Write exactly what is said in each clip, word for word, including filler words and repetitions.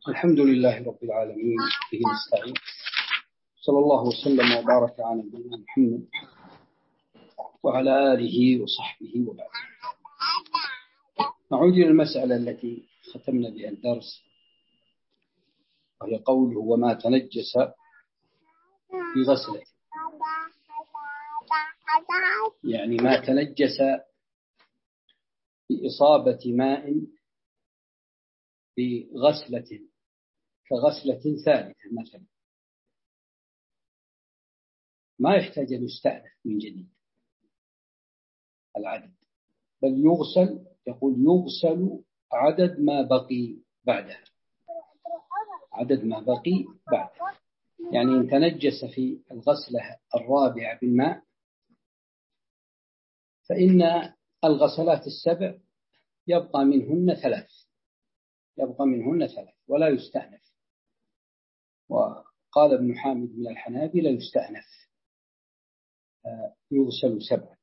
الحمد لله رب العالمين، به نستعين. صلى الله وسلم وبارك على نبينا محمد وعلى آله وصحبه وبعد. نعود إلى المسألة التي ختمنا بها الدرس، وهي قوله وما تنجس بغسلة، يعني ما تنجس بإصابة ماء بغسلة كغسلة ثالثة مثلا، ما يحتاج أن يستأنف من جديد العدد، بل يغسل، يقول يغسل عدد ما بقي بعدها، عدد ما بقي بعد، يعني إن تنجس في الغسلة الرابعة بالماء فإن الغسلات السبع يبقى منهن ثلاث يبقى منهن ثلاث ولا يستأنف. وقال ابن حامد من الحنابلة يستأنف، يغسل سبعا.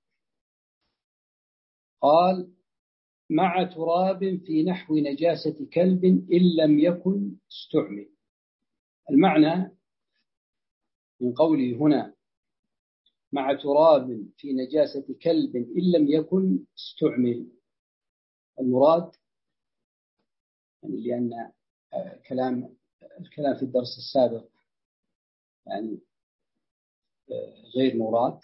قال مع تراب في نحو نجاسة كلب إن لم يكن استعمل. المعنى من قوله هنا مع تراب في نجاسة كلب إن لم يكن استعمل، المراد يعني لأن كلام الكلام في الدرس السابق يعني غير مراد،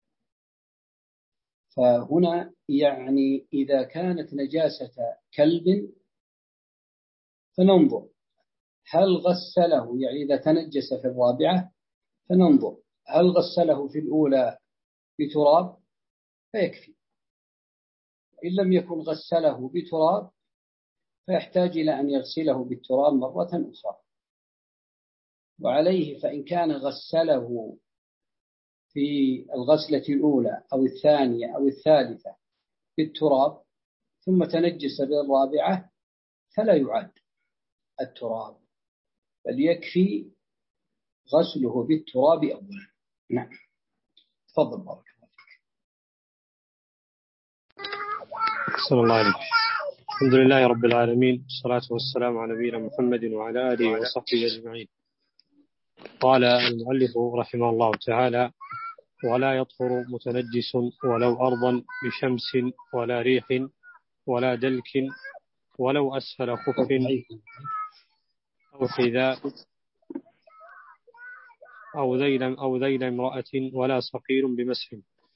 فهنا يعني إذا كانت نجاسة كلب فننظر هل غسله، يعني إذا تنجس في الرابعة فننظر هل غسله في الأولى بتراب فيكفي، إن لم يكن غسله بتراب فيحتاج إلى أن يغسله بالتراب مرة أخرى. وعليه فإن كان غسله في الغسلة الأولى أو الثانية أو الثالثة بالتراب ثم تنجس بالرابعة فلا يعاد التراب، بل يكفي غسله بالتراب أولا. نعم، تفضل بارك الله فيك. صلى الله عليه وسلم. الحمد لله رب العالمين، والصلاة والسلام على نبينا محمد وعلى آله وصحبه أجمعين. قال المؤلف رحمه الله تعالى ولا يطهر متنجس ولو أرضا بشمس ولا ريح ولا دلك ولو أسفل خف أو حذاء أو ذيل أو ذيل امرأة ولا صقير بمسح.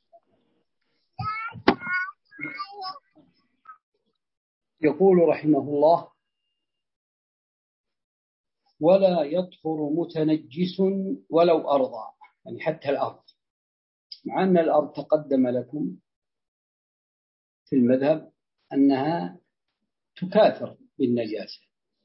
يقول رحمه الله ولا يطهر متنجس ولو أرضا، يعني حتى الأرض، مع أن الأرض تقدم لكم في المذهب أنها تكاثر بالنجاسة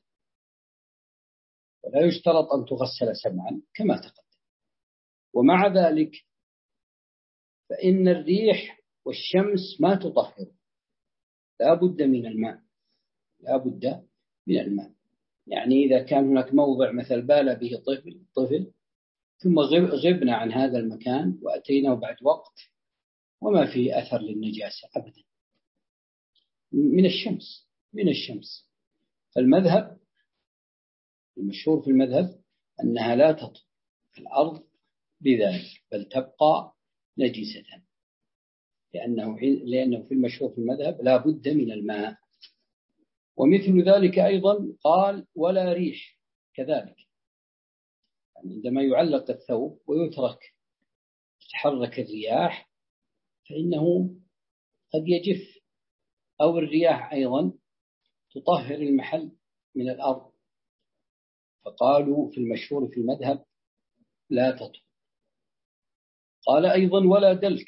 ولا يشترط أن تغسل سبعا كما تقدم. ومع ذلك فإن الريح والشمس ما تطهر، لا بد من الماء، لا بد من الماء. يعني إذا كان هناك موضع مثل بال به طفل طفل ثم غبنا عن هذا المكان وأتينا بعد وقت وما فيه أثر للنجاسة أبدا من الشمس من الشمس فالمذهب المشهور في المذهب أنها لا تطهر الأرض بذلك، بل تبقى نجسة، لأنه لأنه في المشهور في المذهب لا بد من الماء. ومثل ذلك أيضا قال ولا ريح كذلك، يعني عندما يعلق الثوب ويترك تتحرك الرياح فإنه قد يجف، أو الرياح أيضا تطهر المحل من الأرض، فقالوا في المشهور في المذهب لا تطهر. قال أيضا ولا دلك،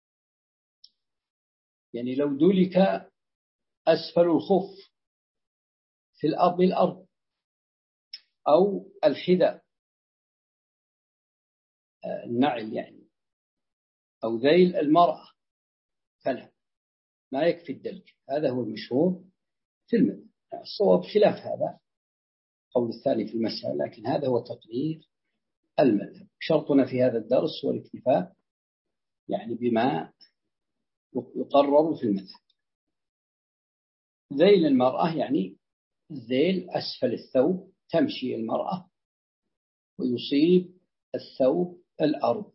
يعني لو دلك أسفل الخف في الأرض الأرض أو الحذاء النعل يعني أو ذيل المرأة فلا، ما يكفي الدلك. هذا هو المشهور في المذهب. الصواب خلاف هذا قول الثاني في المسألة، لكن هذا هو تقرير المذهب. شرطنا في هذا الدرس هو الاكتفاء يعني بما يقرر في المذهب. ذيل المرأة يعني الذيل أسفل الثوب تمشي المرأة ويصيب الثوب الأرض،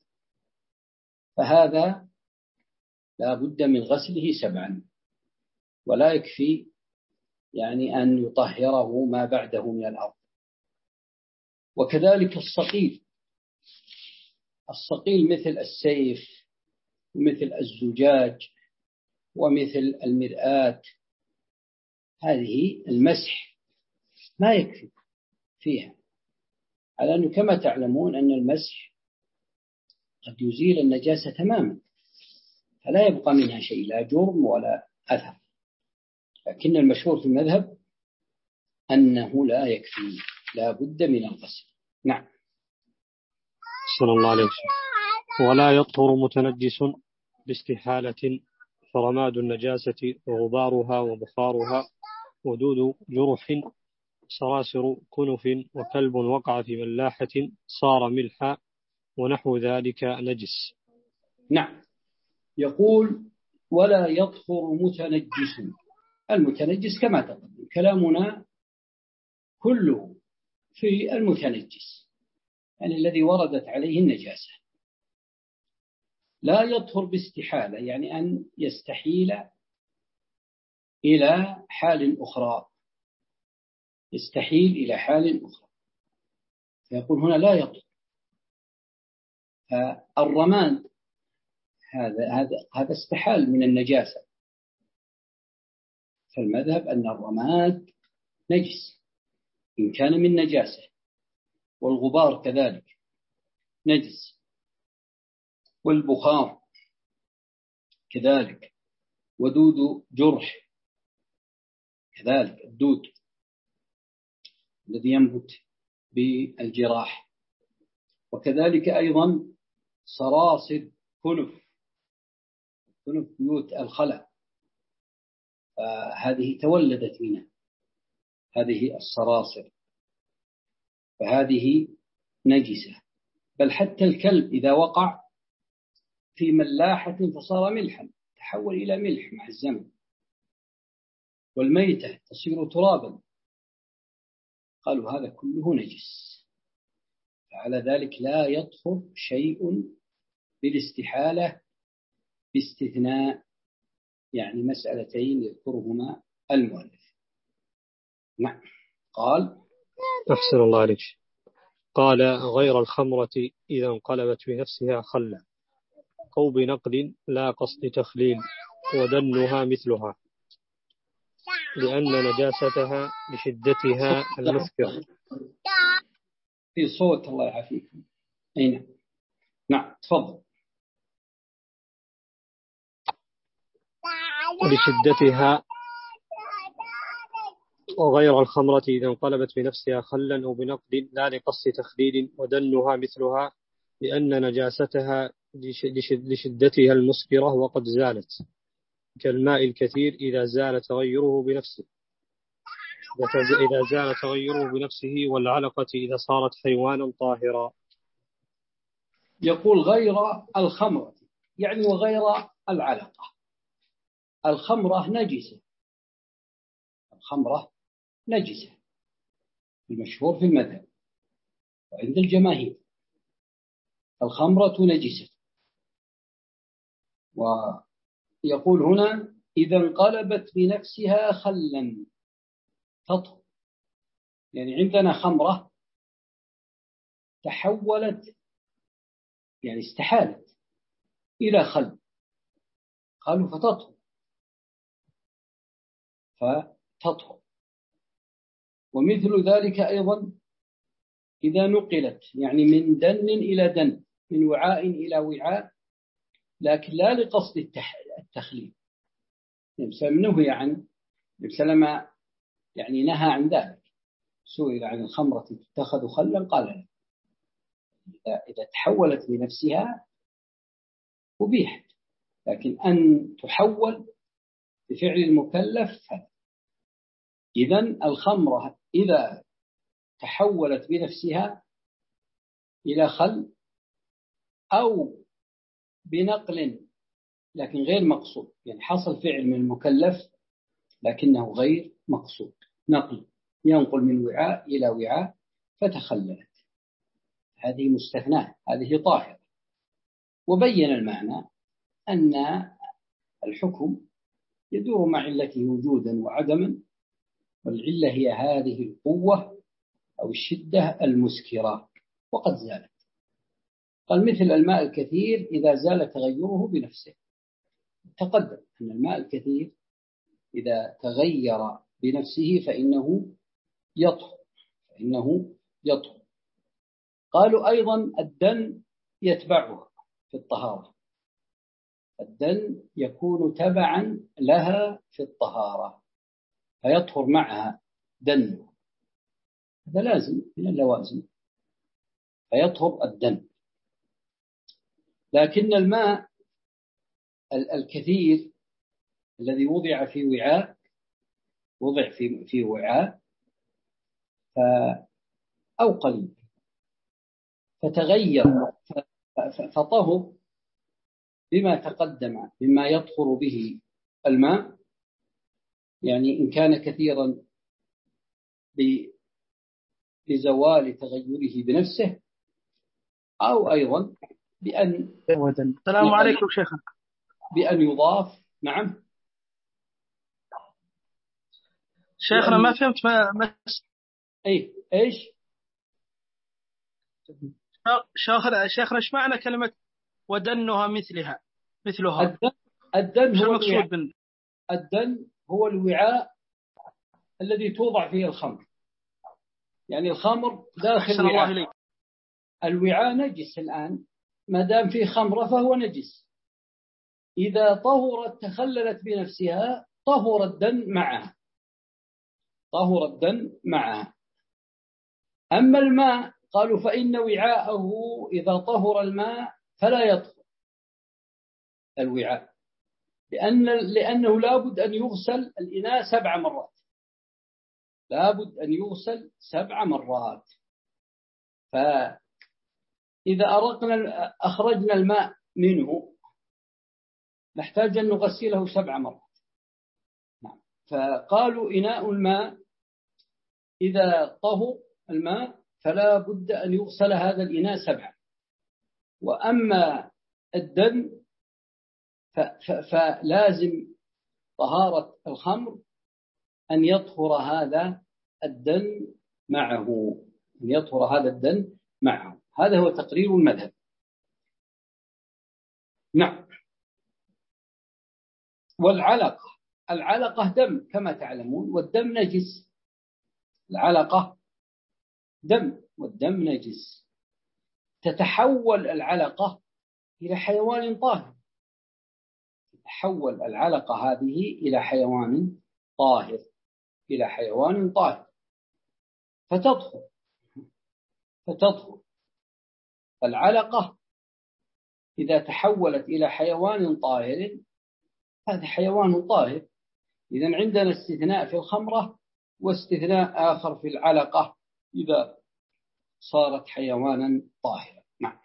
فهذا لا بد من غسله سبعا، ولا يكفي يعني أن يطهره ما بعده من الأرض. وكذلك الصقيل، الصقيل مثل السيف ومثل الزجاج ومثل المرآة، هذه المسح ما يكفي فيها، على أنه كما تعلمون أن المسح قد يزيل النجاسة تماما، فلا يبقى منها شيء، لا جرم ولا أثر. لكن المشهور في المذهب أنه لا يكفي، لا بد من الغسل. نعم. صلى الله عليه وسلم. ولا يطهر متنجس باستحالة، فرماد النجاسة وغبارها وبخارها ودود جرح سراسر كنف وكلب وقع في ملاحة صار ملحا ونحو ذلك نجس. نعم. يقول ولا يطهر متنجس. المتنجس كما تقدم كلامنا كله في المتنجس، يعني الذي وردت عليه النجاسة. لا يطهر باستحالة، يعني أن يستحيل إلى حال أخرى، يستحيل إلى حال أخرى، فيقول هنا لا يطهر. الرماد هذا هذا هذا استحال من النجاسة، فالمذهب أن الرماد نجس إن كان من نجاسة، والغبار كذلك نجس، والبخار كذلك، ودود جرح كذلك، الدود الذي ينبت بالجراح، وكذلك أيضا صراصر كنف، كنف بيوت الخلاء، فهذه تولدت منها هذه الصراصر، فهذه نجسة. بل حتى الكلب إذا وقع في ملاحة فصار ملحا، تحول إلى ملح مع الزمن، والميتة تصير ترابا، قالوا هذا كله نجس. فعلى ذلك لا يطهر شيء بالاستحالة، باستثناء يعني مسألتين يذكرهما المؤلف. نعم. قال أحسن الله عليك. قال غير الخمرة إذا انقلبت بنفسها خلا أو بنقد لا قصد تخليل ودنها مثلها، لأن نجاستها لشدتها المسكرة. في صوت الله يعافيكم. أين؟ نعم تفضل. لشدتها. وغير الخمرة إذا انقلبت بنفسها خلا أو بنقد لا لقصد تخليل ودنها مثلها، لأن نجاستها لشدتها المسكرة وقد زالت، كالماء الكثير إذا زال تغيره بنفسه إذا زال تغيره بنفسه والعلقة إذا صارت حيوانا طاهرا. يقول غير الخمرة يعني وغير العلقة. الخمرة نجسة، الخمرة نجسة المشهور في المذهب وعند الجماهير، الخمرة نجسة. ويقول هنا إذا انقلبت بنفسها خلا تطهر، يعني عندنا خمرة تحولت يعني استحالت إلى خل، قالوا فتطهر فتطهر. ومثل ذلك أيضا إذا نقلت يعني من دن إلى دن، من وعاء إلى وعاء، لكن لا لقصد التخليل. نهي عن سلم يعني نهى عن ذلك. سئل عن الخمرة تتخذ خلا قال لا، إذا تحولت بنفسها أبيحت، لكن أن تحول بفعل المكلف. إذن الخمرة إذا تحولت بنفسها إلى خل أو بنقل لكن غير مقصود، يعني حصل فعل من المكلف لكنه غير مقصود، نقل ينقل من وعاء إلى وعاء فتخللت، هذه مستثناة، هذه طاهرة. وبين المعنى أن الحكم يدور مع علته وجودا وعدما، والعلة هي هذه القوة أو الشدة المسكرة وقد زالت. قال مثل الماء الكثير إذا زال تغيره بنفسه. تقدم أن الماء الكثير إذا تغير بنفسه فإنه يطهر فإنه يطهر. قالوا أيضا الدم يتبعها في الطهارة، الدم يكون تبعا لها في الطهارة فيطهر معها دم، هذا لازم من اللوازم، فيطهر الدم. لكن الماء الكثير الذي وضع في وعاء وضع في في وعاء أو قليل فتغير فطهر بما تقدم مما يطهر به الماء، يعني إن كان كثيرا بزوال تغيره بنفسه، أو أيضا بأن السلام عليكم شيخنا بأن يضاف. نعم شيخنا ما فهمت ما أي إيش شيخنا شيخنا إيش معنى كلمة ودنها مثلها مثلها؟ الدن, الدن هو الوعاء بال... الدن هو الوعاء الذي توضع فيه الخمر، يعني الخمر داخل وعاء، الوعاء نجس الآن ما دام فيه خمرة فهو نجس، إذا طهرت تخللت بنفسها طهر الدن معها طهر الدن معها. أما الماء قالوا فإن وعاءه إذا طهر الماء فلا يطهر الوعاء، لأن لأنه لابد أن يغسل الإناء سبع مرات لابد أن يغسل سبع مرات فإذا أرقنا أخرجنا الماء منه نحتاج أن نغسله سبع مرات. فقالوا إناء الماء إذا طهر الماء فلا بد أن يغسل هذا الإناء سبعا. وأما الدم فلازم طهارة الخمر أن يطهر هذا الدم معه أن يطهر هذا الدم معه هذا هو تقرير المذهب. نعم. والعلقة العلقة دم كما تعلمون، والدم نجس. العلقة دم والدم نجس. تتحول العلقة إلى حيوان طاهر تتحول العلقة هذه إلى حيوان طاهر إلى حيوان طاهر فتطهر فتطهر العلقة إذا تحولت إلى حيوان طاهر هذا حيوان طاهر. إذن عندنا استثناء في الخمرة واستثناء آخر في العلقة إذا صارت حيوانا طاهرا. نعم.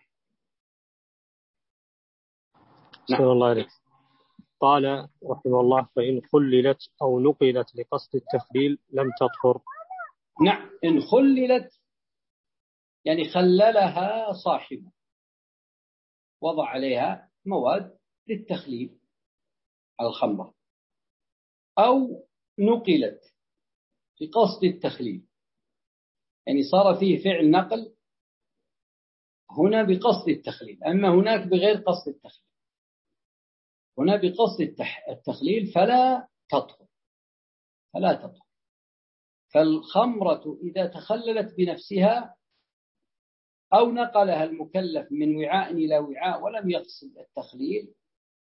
نعم. الله عليك. قال رحمه الله فإن خللت أو نقلت لقصد التخليل لم تطهر. نعم. إن خللت يعني خللها صاحبه وضع عليها مواد للتخليل الخمرة، أو نقلت بقصد التخليل يعني صار فيه فعل نقل هنا بقصد التخليل، أما هناك بغير قصد التخليل. هنا بقصد التخليل فلا تطهر فلا تطهر. فالخمرة إذا تخللت بنفسها أو نقلها المكلف من وعاء إلى وعاء ولم يقصد التخليل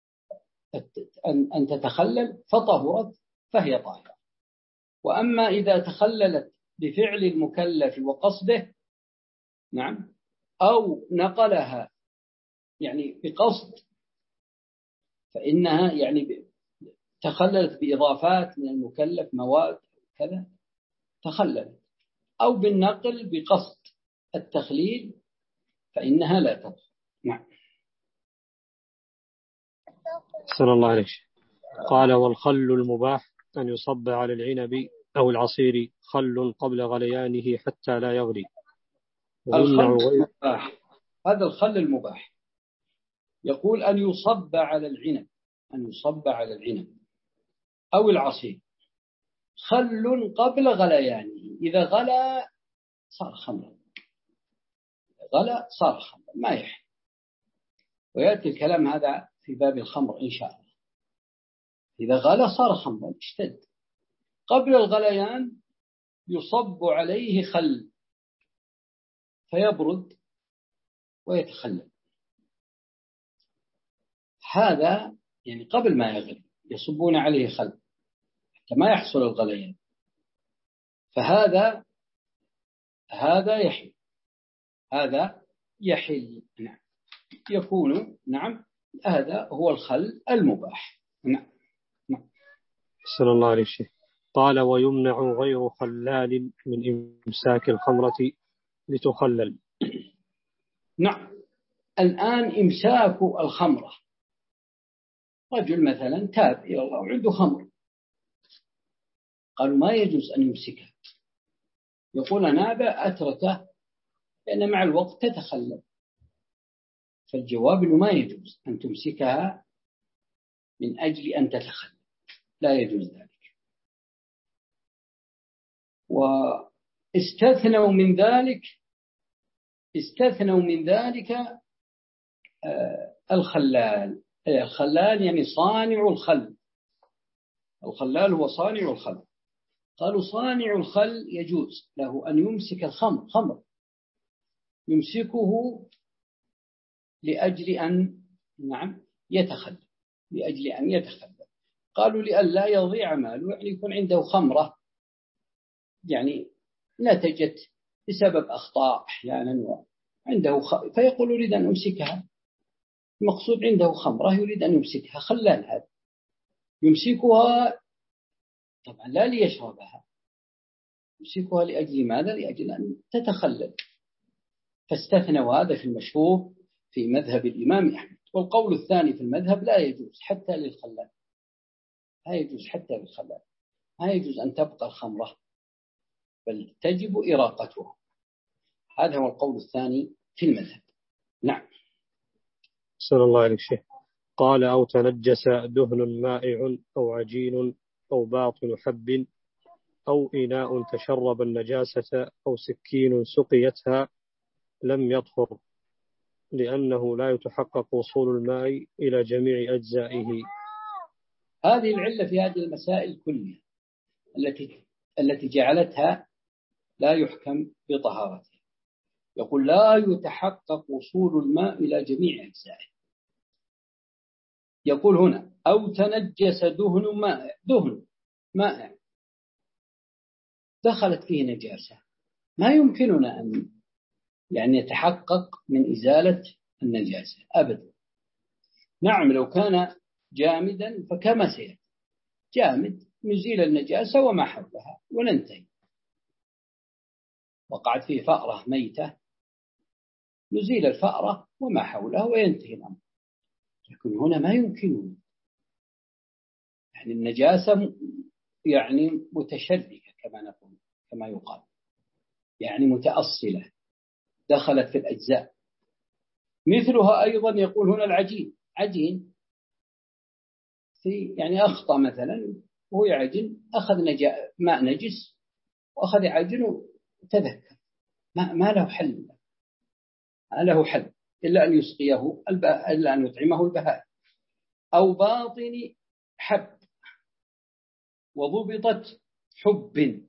أن تتخلل فطهرت فهي طاهرة. وأما إذا تخللت بفعل المكلف وقصده نعم أو نقلها يعني بقصد فإنها يعني تخللت بإضافات من المكلف مواد كذا تخللت، أو بالنقل بقصد التخليل فإنها لا تطهر. نعم. صلى الله عليه. قال والخل المباح أن يصب على العنب أو العصير خل قبل غليانه حتى لا يغلي. الخل المباح، هذا الخل المباح. يقول أن يصب على العنب، أن يصب على العنب أو العصير خل قبل غليانه، إذا غلى صار خمرا، غلى صار خمرا ما يحل. ويأتي الكلام هذا في باب الخمر إن شاء الله. إذا غلى صار خمرا اشتد. قبل الغليان يصب عليه خل فيبرد ويتخلل. هذا يعني قبل ما يغلي يصبون عليه خل حتى ما يحصل الغليان، فهذا هذا يحل، هذا يحل نعم، يكون نعم هذا هو الخل المباح. نعم نعم. صلى الله عليه وسلم. قال ويمنع غير خلال من إمساك الخمرة لتخلل. نعم. الآن إمساك الخمرة، رجل مثلا تاب إلى الله وعنده خمر، قالوا ما يجوز أن يمسكها، يقول أنا أتركه لأن مع الوقت تتخلل. فالجواب أنه ما يجوز أن تمسكها من أجل أن تتخلل، لا يجوز ذلك. واستثنوا من ذلك استثنوا من ذلك آه الخلال. الخلال يعني صانع الخل، الخلال هو صانع الخل. قالوا صانع الخل يجوز له أن يمسك الخمر، خمر يمسكه لأجل أن نعم يتخلل، لأجل أن يتخلل. قالوا لئلا يضيع ماله، يعني يكون عنده خمرة يعني نتجت بسبب أخطاء أحيانا عنده خ... فيقول يريد أن أمسكها، المقصود عنده خمرة يريد أن يمسكها، خلال هذا يمسكها طبعا لا ليشربها، يمسكها لأجل ماذا؟ لأجل أن تتخلل. فاستثنوا هذا في المشهور في مذهب الإمام أحمد. والقول الثاني في المذهب لا يجوز حتى للخلال، لا يجوز حتى للخلال، لا يجوز أن تبقى الخمرة بل تجب إراقتها. هذا هو القول الثاني في المذهب. نعم. صلى الله عليه وسلم. قال أو تنجس دهن مائع أو عجين أو باطن حب أو إناء تشرب النجاسة أو سكين سقيتها لم يطهر، لأنه لا يتحقق وصول الماء إلى جميع أجزائه. هذه العلة في هذه المسائل كلها التي التي جعلتها لا يحكم بطهارتها. يقول لا يتحقق وصول الماء إلى جميع أجزائه. يقول هنا أو تنجس دهن مائع، دهن مائع دخلت فيه نجاسة، ما يمكننا أن يعني يتحقق من إزالة النجاسة أبدا. نعم لو كان جامدا فكما سيأتي جامد نزيل النجاسة وما حولها وننتهي. وقعت فيه فأرة ميتة نزيل الفأرة وما حولها وينتهي الأمر. لكن هنا ما يمكننا، يعني النجاسة يعني متشركة كما نقول كما يقال، يعني متأصلة دخلت في الأجزاء. مثلها أيضا يقول هنا العجين، عجين في يعني أخطأ مثلا وهو يعجن أخذ نجا ماء نجس وأخذ عجن وتذكر ما, ما له حل، ما له حل إلا أن يسقيه إلا أن يطعمه البهائم. أو باطن حب وضبطت حب،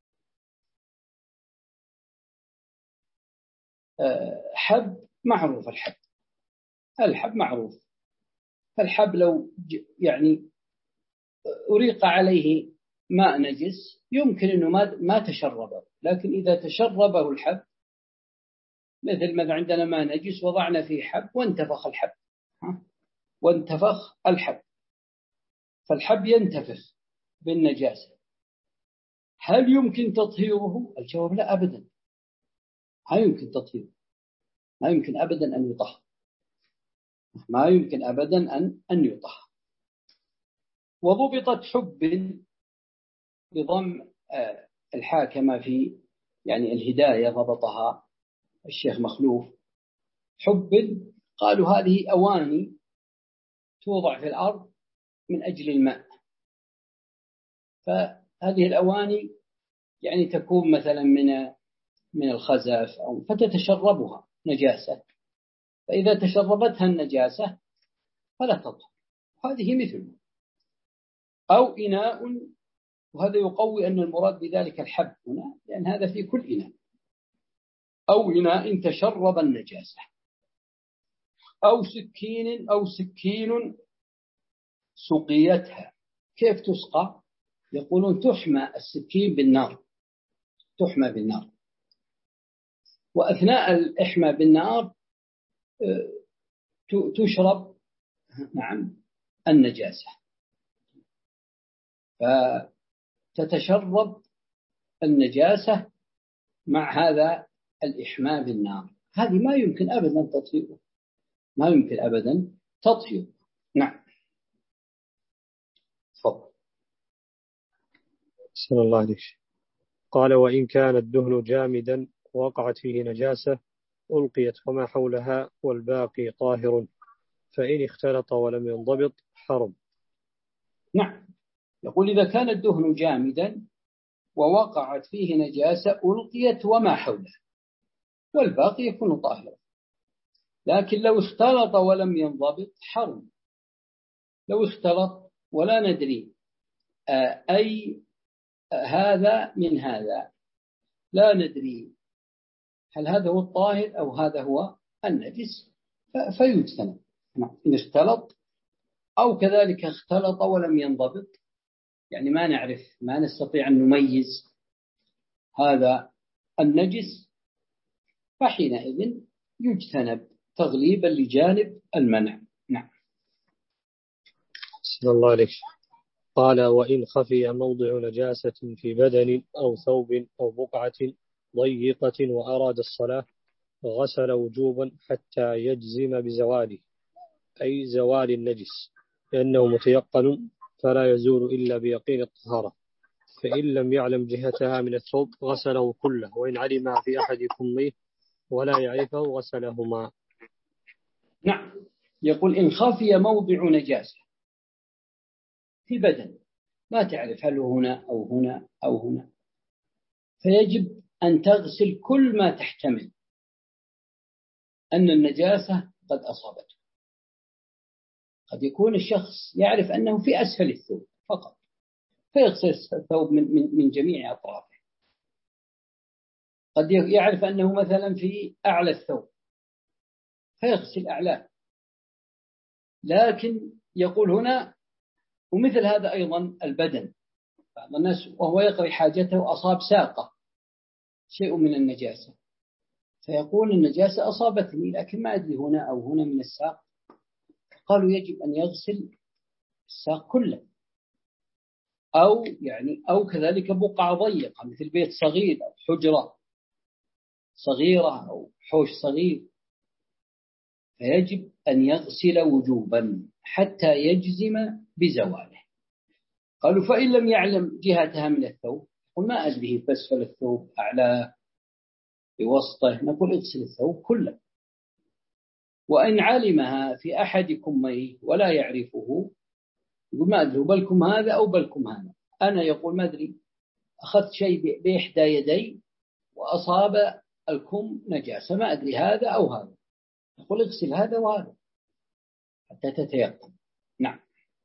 حب معروف، الحب الحب معروف. الحب لو يعني أريق عليه ماء نجس يمكن أنه ما ما تشربه، لكن إذا تشربه الحب مثل ما عندنا ماء نجس وضعنا فيه حب وانتفخ الحب وانتفخ الحب فالحب ينتفخ بالنجاسة، هل يمكن تطهيره؟ الجواب لا أبدا، ما يمكن تطهيره، ما يمكن أبدا أن يطهر، ما يمكن أبدا أن أن يطهر. وضبطت حب بضم الحاكمة في يعني الهداية ضبطها الشيخ مخلوف، حبل، قالوا هذه أواني توضع في الأرض من أجل الماء، فهذه الأواني يعني تكون مثلا من من الخزف أو فتتشربها نجاسة، فإذا تشربتها النجاسة فلا تطهر، هذه مثل. أو إناء، وهذا يقوي أن المراد بذلك الحب هنا، لأن هذا في كل إناء. أو إناء تشرب النجاسة، أو سكين أو سكين سقيتها. كيف تسقى؟ يقولون تحمى السكين بالنار، تحمى بالنار، وأثناء الإحمى بالنار تشرب نعم النجاسة، فتتشرب النجاسة مع هذا الإحماء بالنار. هذه ما يمكن أبدا تطهيره، ما يمكن أبدا تطهيره. نعم. تفضل. صلى الله عليه وسلم. قال: وإن كان الدهن جامدا وقعت فيه نجاسة ألقيت وما حولها والباقي طاهر، فإن اختلط ولم ينضبط حرم. نعم، يقول إذا كان الدهن جامدا ووقعت فيه نجاسة ألقيت وما حولها والباقي يكون طاهرا، لكن لو اختلط ولم ينضبط حرم. لو اختلط ولا ندري أي هذا من هذا، لا ندري هل هذا هو الطاهر أو هذا هو النجس فيجتنب. إن اختلط أو كذلك اختلط ولم ينضبط، يعني ما نعرف، ما نستطيع أن نميز هذا النجس، فحينئذ يجتنب تغليبا لجانب المنع. نعم. صلى الله عليه وسلم. قال: وإن خفي موضع نجاسة في بدن أو ثوب أو بقعة ضيقة وأراد الصلاة غسل وجوبا حتى يجزم بزواله، أي زوال النجس، لأنه متيقن فلا يزول إلا بيقين الطهارة. فإن لم يعلم جهتها من الثوب غسله كله، وإن علم في أحد كميه ولا يعرفه غسلهما. نعم، يقول إن خفي موضع نجاسة في بدن، ما تعرف هل هنا أو هنا أو هنا، فيجب أن تغسل كل ما تحتمل أن النجاسة قد أصابته. قد يكون الشخص يعرف أنه في أسفل الثوب فقط، فيغسل الثوب من, من, من جميع أطرافه. قد يعرف أنه مثلا في أعلى الثوب فيغسل أعلاه. لكن يقول هنا، ومثل هذا أيضا البدن، بعض الناس وهو يقضي حاجته أصاب ساقه شيء من النجاسة، فيقول النجاسة أصابتني لكن ما أدري هنا أو هنا من الساق، قالوا يجب أن يغسل الساق كله. أو يعني أو كذلك بقعة ضيقة مثل بيت صغير أو حجرة صغيرة أو حوش صغير، فيجب أن يغسل وجوبا حتى يجزم بزواله. قالوا فإن لم يعلم جهتها من الثوب، قل ما أدري بأسفل الثوب أعلى بوسطه، نقول اغسل الثوب كله. وإن علمها في أحد كميه ولا يعرفه، يقول ما أدري بلكم هذا أو بلكم هذا، أنا يقول ما أدري أخذت شيء بإحدى يدي وأصاب الكم نجاسة، ما أدري هذا أو هذا، يقول اغسل هذا وهذا حتى تتيقن. نعم.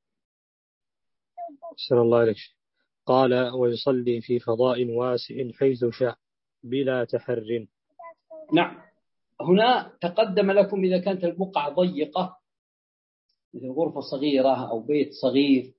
صلى الله عليه وسلم. قال: ويصلي في فضاء واسع حيث شاء بلا تحر. نعم، هنا تقدم لكم إذا كانت البقعة ضيقة مثل غرفة صغيرة أو بيت صغير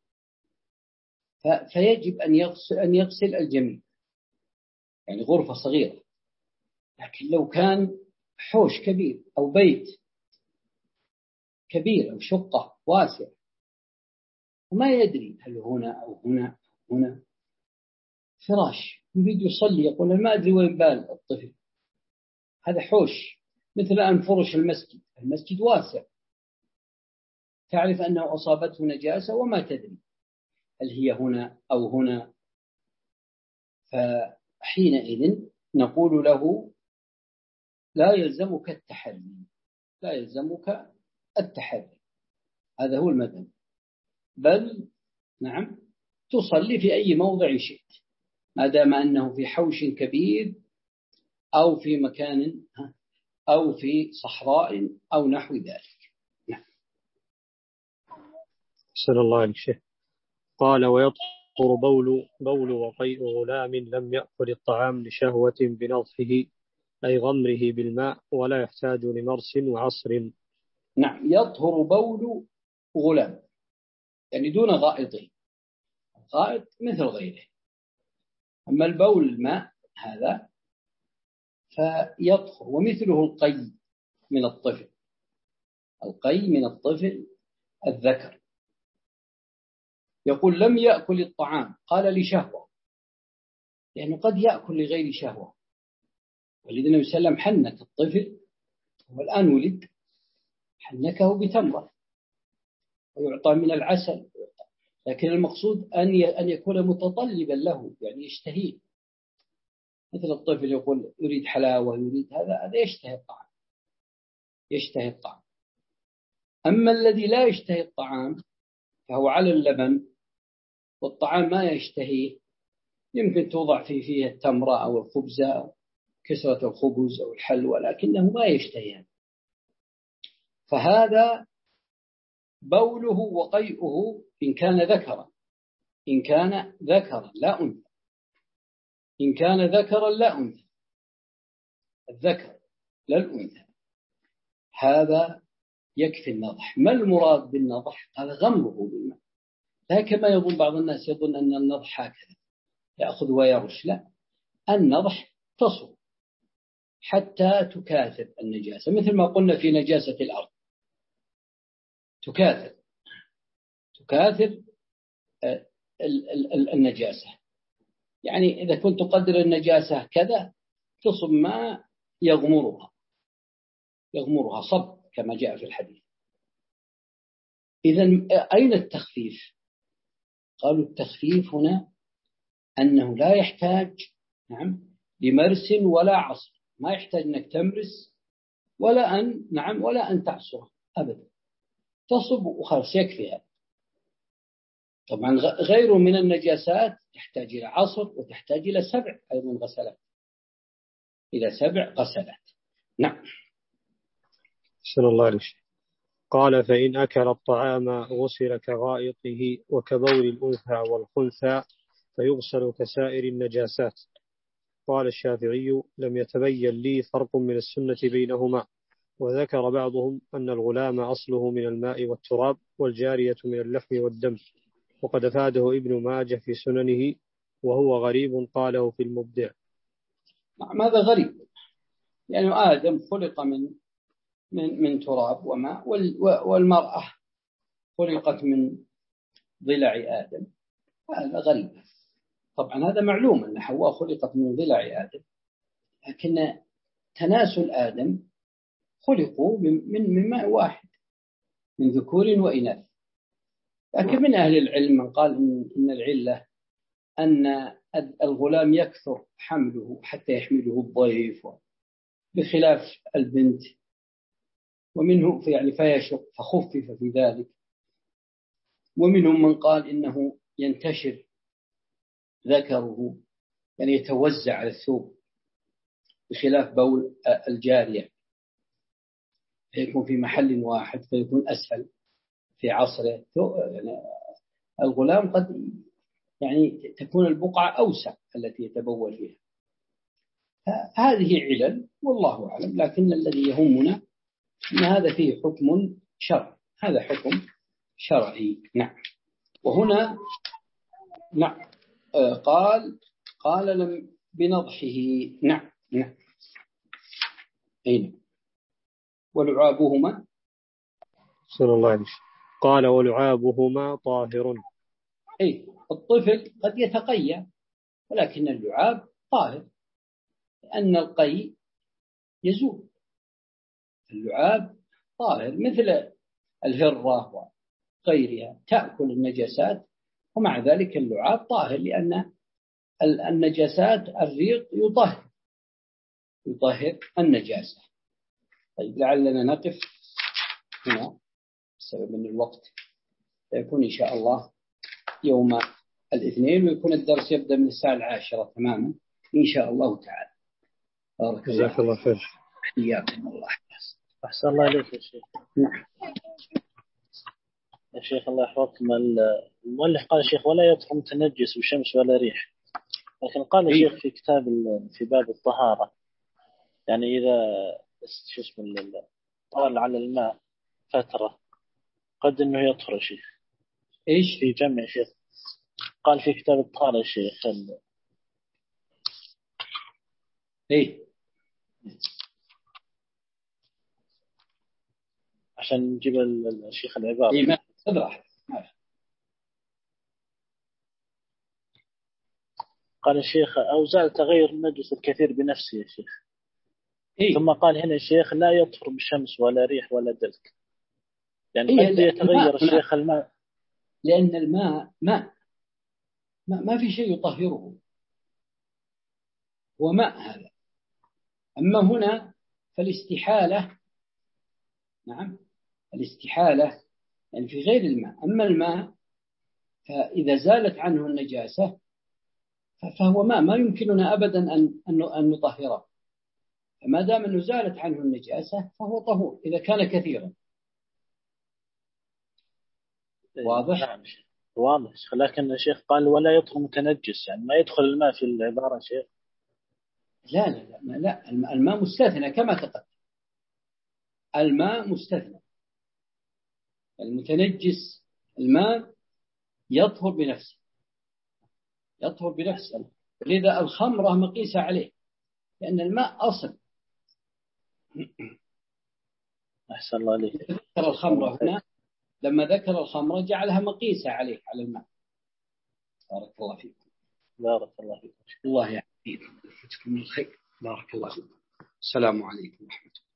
فيجب أن يغسل, أن يغسل الجميع، يعني غرفة صغيرة. لكن لو كان حوش كبير أو بيت كبير أو شقة واسع وما يدري هل هنا أو هنا أو هنا، فراش يريد يصلي يقول ما أدري وين بال الطفل، هذا حوش مثل أن فرش المسجد، المسجد واسع، تعرف أنه أصابته نجاسة وما تدري هل هي هنا أو هنا، فحينئذ نقول له لا يلزمك التحري، لا يلزمك التحري، هذا هو المذهب، بل نعم تصلي في أي موضع شئت ما دام أنه في حوش كبير أو في مكان أو في صحراء أو نحو ذلك. نعم. أحسن الله عليك شيخ. قال ويطهر بول بول وقيء غلام لم يأكل الطعام لشهوة بنضحه أي غمره بالماء ولا يحتاج لمرس وعصر. نعم، يطهر بول غلام يعني دون غائطه، غائط مثل غيره، أما البول الماء هذا فيطهر. ومثله القي من الطفل، القي من الطفل الذكر. يقول لم يأكل الطعام، قال لشهوة، لأنه قد يأكل لغير شهوة، ولذا النبي صلى الله عليه وسلم حنك الطفل والآن ولد حنكه بتمرة ويعطى من العسل، لكن المقصود أن أن يكون متطلبا له، يعني يشتهيه، مثل الطفل يقول يريد حلاوة يريد هذا، هذا يشتهي الطعام، يشتهي الطعام. أما الذي لا يشتهي الطعام فهو على اللبن والطعام ما يشتهيه، يمكن توضع فيه فيه التمرة أو الخبزة، كسرة الخبز أو الحلوى، لكنه ما يشتهيها، فهذا بوله وقيئه إن كان ذكرا، إن كان ذكرا لا أنثى، إن كان ذكرا لا أنثى، الذكر لا الأنثى، هذا يكفي النضح. ما المراد بالنضح؟ هذا غمره بالماء، لا كما يظن بعض الناس، يظن أن النضح هكذا يأخذ ويرش، لا، النضح تصب حتى تكاثر النجاسة، مثل ما قلنا في نجاسة الأرض، تكاثر تكاثر النجاسة، يعني إذا كنت تقدر النجاسة كذا تصب ما يغمرها، يغمرها صب كما جاء في الحديث. إذن أين التخفيف؟ قالوا التخفيف هنا أنه لا يحتاج نعم لمرس ولا عصر، ما يحتاج أنك تمرس ولا أن نعم ولا أن تعصر أبدا، تصب وخلاص يكفي هذا. طبعا غيره من النجاسات تحتاج إلى عصر وتحتاج إلى سبع أيضا غسلات، إلى سبع غسلات. نعم. أحسن الله عليك. قال فإن أكل الطعام غسل كغائطه وكبول الأنثى والخنثى فيغسل كسائر النجاسات. قال الشافعي لم يتبين لي فرق من السنة بينهما، وذكر بعضهم أن الغلام أصله من الماء والتراب والجارية من اللحم والدم، وقد أفاده ابن ماجه في سننه وهو غريب قاله في المبدع. ماذا غريب؟ يعني آدم خلق من من من تراب وماء، والمرأة خلقت من ضلع آدم، هذا غريب. طبعا هذا معلوم أن حواء خلقت من ضلع آدم، لكن تناسل آدم خلقوا من من ماء واحد، من ذكور وإناث. لكن من أهل العلم من قال إن العلة أن الغلام يكثر حمله حتى يحمله الضيف، بخلاف البنت، ومنه في يعني فيشق فخفف في ذلك. ومنهم من قال إنه ينتشر ذكره، يعني يتوزع على الثوب، بخلاف بول الجارية فيكون في محل واحد فيكون أسهل في عصره. يعني الغلام قد يعني تكون البقعة أوسع التي يتبول فيها. هذه علل والله أعلم، لكن الذي يهمنا أن هذا فيه حكم شرعي، هذا حكم شرعي. نعم. وهنا نعم قال قال لم بنضحه. نعم نعم أين ولعابهما صلى الله عليه وسلم. قال ولعابهما طاهر. أي الطفل قد يتقيأ، ولكن اللعاب طاهر، لأن القي يزول، اللعاب طاهر مثل الهرة وغيرها تأكل النجاسات، ومع ذلك اللعاب طاهر لأن النجاسات الريق يطهر يطهر النجاسة. طيب لعلنا نقف هنا بسبب من الوقت، فيكون إن شاء الله يوم الاثنين، ويكون الدرس يبدأ من الساعة العاشرة تماما إن شاء الله تعالى. بارك الله. جزاك الله خير. حياكم الله. أحسن الله عليك يا شيخ. نعم يا شيخ الله يحفظكم. المؤلف قال الشيخ ولا يطهر متنجس بشمس ولا ريح، لكن قال الشيخ في كتاب في باب الطهارة يعني إذا شو اسمه طال على الماء فترة قد إنه يطهر يا شيخ. إيش في جمع شيخ قال في كتاب الطهارة يا شيخ ال... إيه عشان نجيب الشيخ العبارة. إيه ما أدرح. قال الشيخ أو زال تغير النجس الكثير بنفسه يا شيخ. إيه؟ ثم قال هنا الشيخ لا يطهر بشمس ولا ريح ولا دلك، يعني إيه قد يتغير الشيخ الماء، لأن الماء ماء ما, ما في شيء يطهره، هو ماء هذا. أما هنا فالاستحالة، نعم الاستحالة يعني في غير الماء. أما الماء فإذا زالت عنه النجاسة فهو ماء ما يمكننا أبدا أن أن نطهره، فما دام أنه زالت عنه النجاسة فهو طهور إذا كان كثيرا. واضح؟ نعم واضح. لكن الشيخ قال ولا يطهر متنجس، يعني ما يدخل الماء في العبارة شيخ. لا لا لا, لا. الماء مستثنى كما تقدم، الماء مستثنى. المتنجس الماء يطهر بنفسه يطهر بنفسه لذا الخمرة مقيسة عليه لأن الماء أصل. أحسن الله عليك. ذكر الخمرة هنا، لما ذكر الخمرة جعلها مقيسة عليه على الماء. بارك الله فيكم. بارك الله فيكم. الله يعطيكم الخير. بارك الله فيكم. السلام عليكم ورحمة الله.